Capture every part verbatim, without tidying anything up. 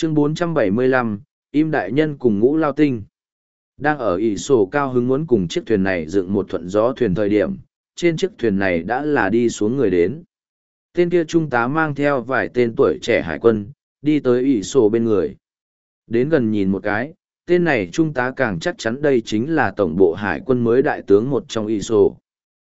Chương bốn trăm bảy mươi lăm, Im đại nhân cùng Ngũ Lao Tinh. Đang ở ỷ sổ cao hứng muốn cùng chiếc thuyền này dựng một thuận gió thuyền thời điểm, trên chiếc thuyền này đã là đi xuống người đến. Tên kia trung tá mang theo vài tên tuổi trẻ hải quân, đi tới ỷ sổ bên người. Đến gần nhìn một cái, tên này trung tá càng chắc chắn đây chính là tổng bộ hải quân mới đại tướng một trong ỷ sổ.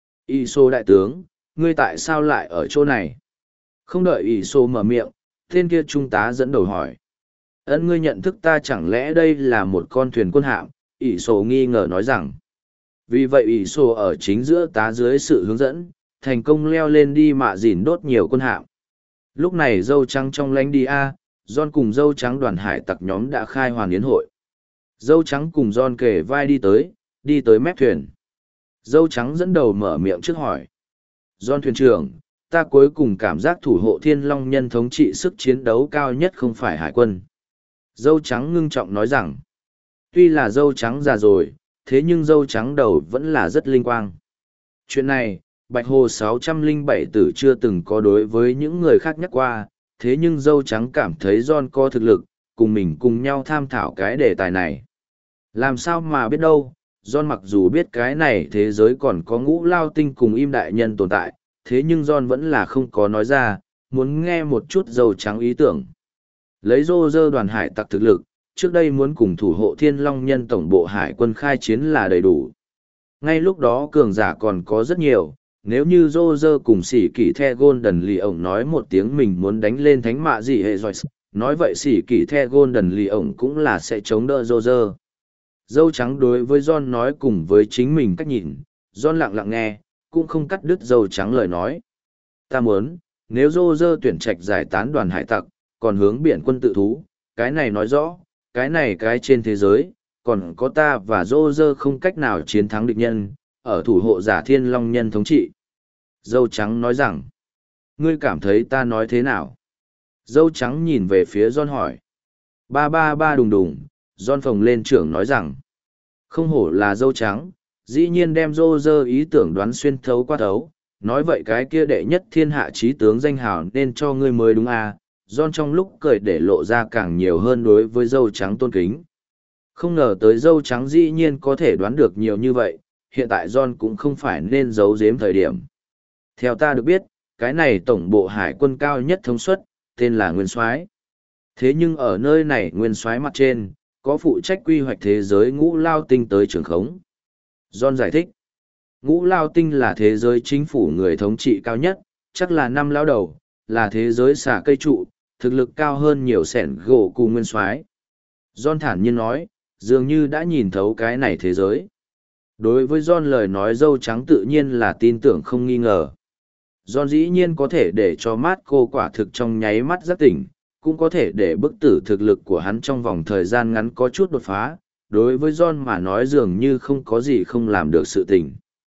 ỷ sổ đại tướng, ngươi tại sao lại ở chỗ này? Không đợi ỷ sổ mở miệng, tên kia trung tá dẫn đầu hỏi. Ấn ngươi nhận thức ta chẳng lẽ đây là một con thuyền quân hạm? ỷ sổ nghi ngờ nói rằng. Vì vậy ỷ sổ ở chính giữa tá dưới sự hướng dẫn, thành công leo lên đi mạ dìn đốt nhiều quân hạm. Lúc này dâu trắng trong lánh đi A, John cùng dâu trắng đoàn hải tặc nhóm đã khai hoàn yến hội. Dâu trắng cùng John kề vai đi tới, đi tới mép thuyền. Dâu trắng dẫn đầu mở miệng trước hỏi. John thuyền trưởng, ta cuối cùng cảm giác thủ hộ thiên long nhân thống trị sức chiến đấu cao nhất không phải hải quân. Dâu trắng ngưng trọng nói rằng, tuy là dâu trắng già rồi, thế nhưng dâu trắng đầu vẫn là rất linh quang. Chuyện này, Bạch Hồ sáu trăm lẻ bảy tử chưa từng có đối với những người khác nhắc qua, thế nhưng dâu trắng cảm thấy John có thực lực, cùng mình cùng nhau tham thảo cái đề tài này. Làm sao mà biết đâu, John mặc dù biết cái này thế giới còn có Ngũ Lao Tinh cùng Im đại nhân tồn tại, thế nhưng John vẫn là không có nói ra, muốn nghe một chút dâu trắng ý tưởng. Lấy rô rơ đoàn hải tặc thực lực, trước đây muốn cùng thủ hộ thiên long nhân tổng bộ hải quân khai chiến là đầy đủ. Ngay lúc đó cường giả còn có rất nhiều, nếu như rô rơ cùng sỉ kỳ the golden lì ổng nói một tiếng mình muốn đánh lên thánh mạ gì hệ rồi, nói vậy sỉ kỳ the golden lì ổng cũng là sẽ chống đỡ rô rơ. Dâu trắng đối với John nói cùng với chính mình cách nhìn, John lặng lặng nghe, cũng không cắt đứt dâu trắng lời nói. Ta muốn, nếu rô rơ tuyển trạch giải tán đoàn hải tặc, còn hướng biển quân tự thú, cái này nói rõ, cái này cái trên thế giới, còn có ta và rô rơ không cách nào chiến thắng địch nhân, ở thủ hộ giả thiên long nhân thống trị. Dâu trắng nói rằng, ngươi cảm thấy ta nói thế nào? Dâu trắng nhìn về phía John hỏi. Ba ba ba đùng đùng, John phồng lên trưởng nói rằng, không hổ là dâu trắng, dĩ nhiên đem rô rơ ý tưởng đoán xuyên thấu qua thấu, nói vậy cái kia đệ nhất thiên hạ trí tướng danh hào nên cho ngươi mới đúng à. John trong lúc cười để lộ ra càng nhiều hơn đối với dâu trắng tôn kính. Không ngờ tới dâu trắng dĩ nhiên có thể đoán được nhiều như vậy, hiện tại John cũng không phải nên giấu giếm thời điểm. Theo ta được biết, cái này tổng bộ hải quân cao nhất thống suất, tên là Nguyên Soái. Thế nhưng ở nơi này Nguyên Soái mặt trên, có phụ trách quy hoạch thế giới Ngũ Lao Tinh tới trường khống. John giải thích, Ngũ Lao Tinh là thế giới chính phủ người thống trị cao nhất, chắc là năm lao đầu, là thế giới xả cây trụ, thực lực cao hơn nhiều sẻn gỗ cùng Nguyên Soái. John thản nhiên nói, dường như đã nhìn thấu cái này thế giới. Đối với John lời nói dâu trắng tự nhiên là tin tưởng không nghi ngờ. John dĩ nhiên có thể để cho mát cô quả thực trong nháy mắt giác tỉnh, cũng có thể để bức tử thực lực của hắn trong vòng thời gian ngắn có chút đột phá. Đối với John mà nói dường như không có gì không làm được sự tình.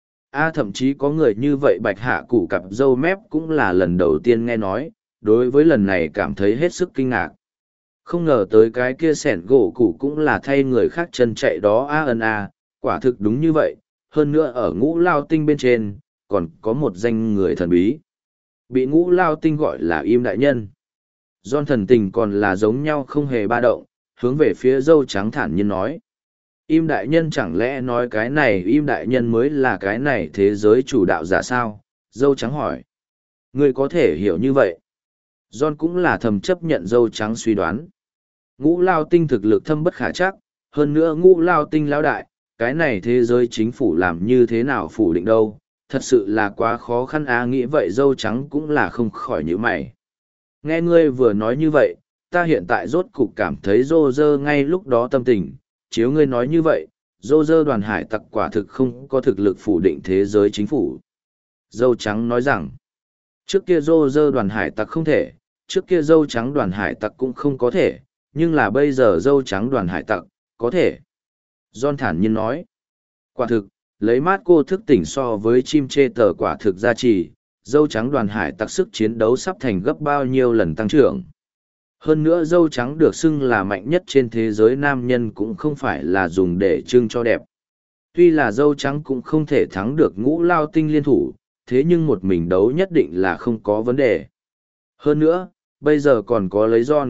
A thậm chí có người như vậy bạch hạ củ cặp dâu mép cũng là lần đầu tiên nghe nói, đối với lần này cảm thấy hết sức kinh ngạc. Không ngờ tới cái kia sẻn gỗ củ cũng là thay người khác chân chạy đó a ân a, quả thực đúng như vậy, hơn nữa ở Ngũ Lao Tinh bên trên, còn có một danh người thần bí. Bị Ngũ Lao Tinh gọi là Im đại nhân. John thần tình còn là giống nhau không hề ba động, hướng về phía dâu trắng thản nhiên nói. Im đại nhân chẳng lẽ nói cái này Im đại nhân mới là cái này thế giới chủ đạo giả sao? Dâu trắng hỏi. Ngươi có thể hiểu như vậy. John cũng là thầm chấp nhận dâu trắng suy đoán. Ngũ Lao Tinh thực lực thâm bất khả chắc, hơn nữa Ngũ Lao Tinh lão đại, cái này thế giới chính phủ làm như thế nào phủ định đâu, thật sự là quá khó khăn á. Nghĩ vậy dâu trắng cũng là không khỏi nhíu mày. Nghe ngươi vừa nói như vậy, ta hiện tại rốt cục cảm thấy rô rơ ngay lúc đó tâm tình, chiếu ngươi nói như vậy, rô rơ đoàn hải tặc quả thực không có thực lực phủ định thế giới chính phủ. Dâu trắng nói rằng, trước kia rô rơ đoàn hải tặc không thể, trước kia dâu trắng đoàn hải tặc cũng không có thể, nhưng là bây giờ dâu trắng đoàn hải tặc, có thể. John thản nhiên nói, quả thực, lấy mát cô thức tỉnh so với chim chê tờ quả thực gia trì, dâu trắng đoàn hải tặc sức chiến đấu sắp thành gấp bao nhiêu lần tăng trưởng. Hơn nữa dâu trắng được xưng là mạnh nhất trên thế giới nam nhân cũng không phải là dùng để trưng cho đẹp. Tuy là dâu trắng cũng không thể thắng được Ngũ Lao Tinh liên thủ, thế nhưng một mình đấu nhất định là không có vấn đề. Hơn nữa, bây giờ còn có lấy John,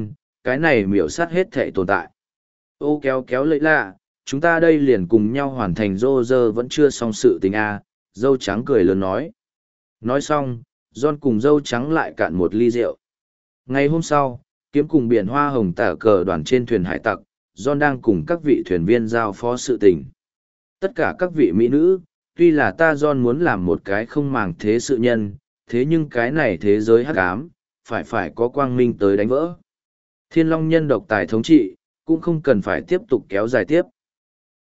cái này miểu sát hết thể tồn tại. Ô kéo kéo lấy lạ, chúng ta đây liền cùng nhau hoàn thành rô rơ vẫn chưa xong sự tình a. Dâu trắng cười lớn nói. Nói xong, John cùng dâu trắng lại cạn một ly rượu. Ngày hôm sau, kiếm cùng biển hoa hồng tả cờ đoàn trên thuyền hải tặc, John đang cùng các vị thuyền viên giao phó sự tình. Tất cả các vị mỹ nữ, tuy là ta John muốn làm một cái không màng thế sự nhân, thế nhưng cái này thế giới hắc ám, phải phải có quang minh tới đánh vỡ. Thiên Long nhân độc tài thống trị, cũng không cần phải tiếp tục kéo dài tiếp.